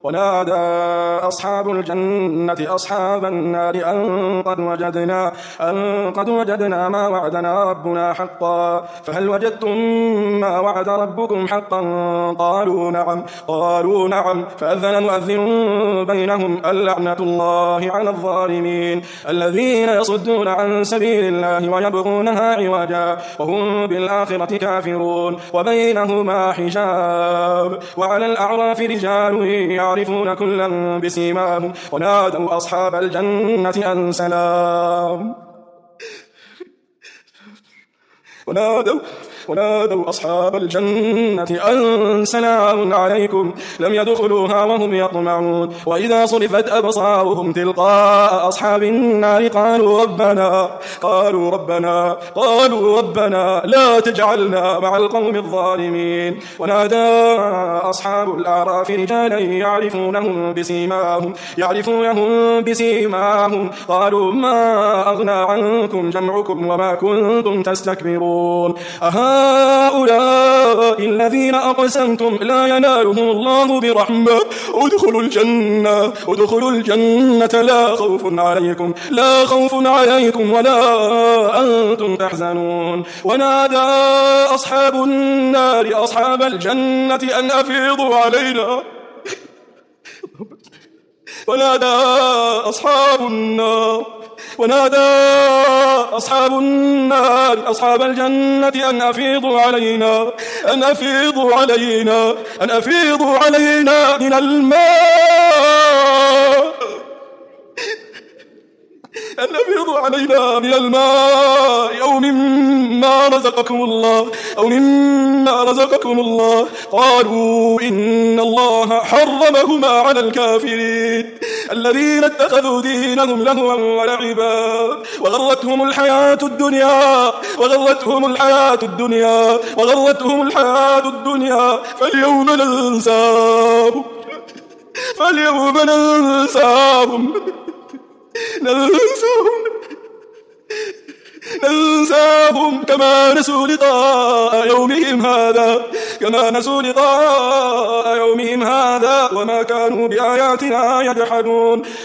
ونادى أصحاب الجنة أصحاب النار أن قد وجدنا ما وعدنا ربنا حقا فهل وجدتم ما وعد ربكم حقا قالوا نعم فأذن مؤذن بينهم اللعنة الله على الظالمين الذين يصدون عن سبيل الله ويبغونها عوجا وهم بالآخرة كافرون وبينهما حجاب وعلى الأعراف رجال يعرفون كلا بسيماهم ونادوا أصحاب الجنة أن سلام ونادوا أصحاب الجنة أن سلام عليكم لم يدخلوها وهم يطمعون وإذا صرفت أبصارهم تلقاء أصحاب النار قالوا ربنا لا تجعلنا مع القوم الظالمين ونادى أصحاب الأعراف رجالا يعرفونهم بسيماهم قالوا ما أغنى عنكم جمعكم وما كنتم تستكبرون أهؤلاء الذين أقسمتم لا ينالهم الله برحمة ادخلوا الجنة لا خوف عليكم ولا أنتم تحزنون ونادى أصحاب النار أصحاب الجنة أن أفيضوا علينا ونادى أصحاب النار أصحاب الجنة أن أفيضوا علينا من الماء أو مما رزقكم الله قالوا إن الله حرمهما على الكافرين الذين اتخذوا دينهم لهوا ولعبا وغرتهم الحياة الدنيا فاليوم ننساهم كما نسوا لقاء يومهم هذا وما كانوا بآياتنا يجحدون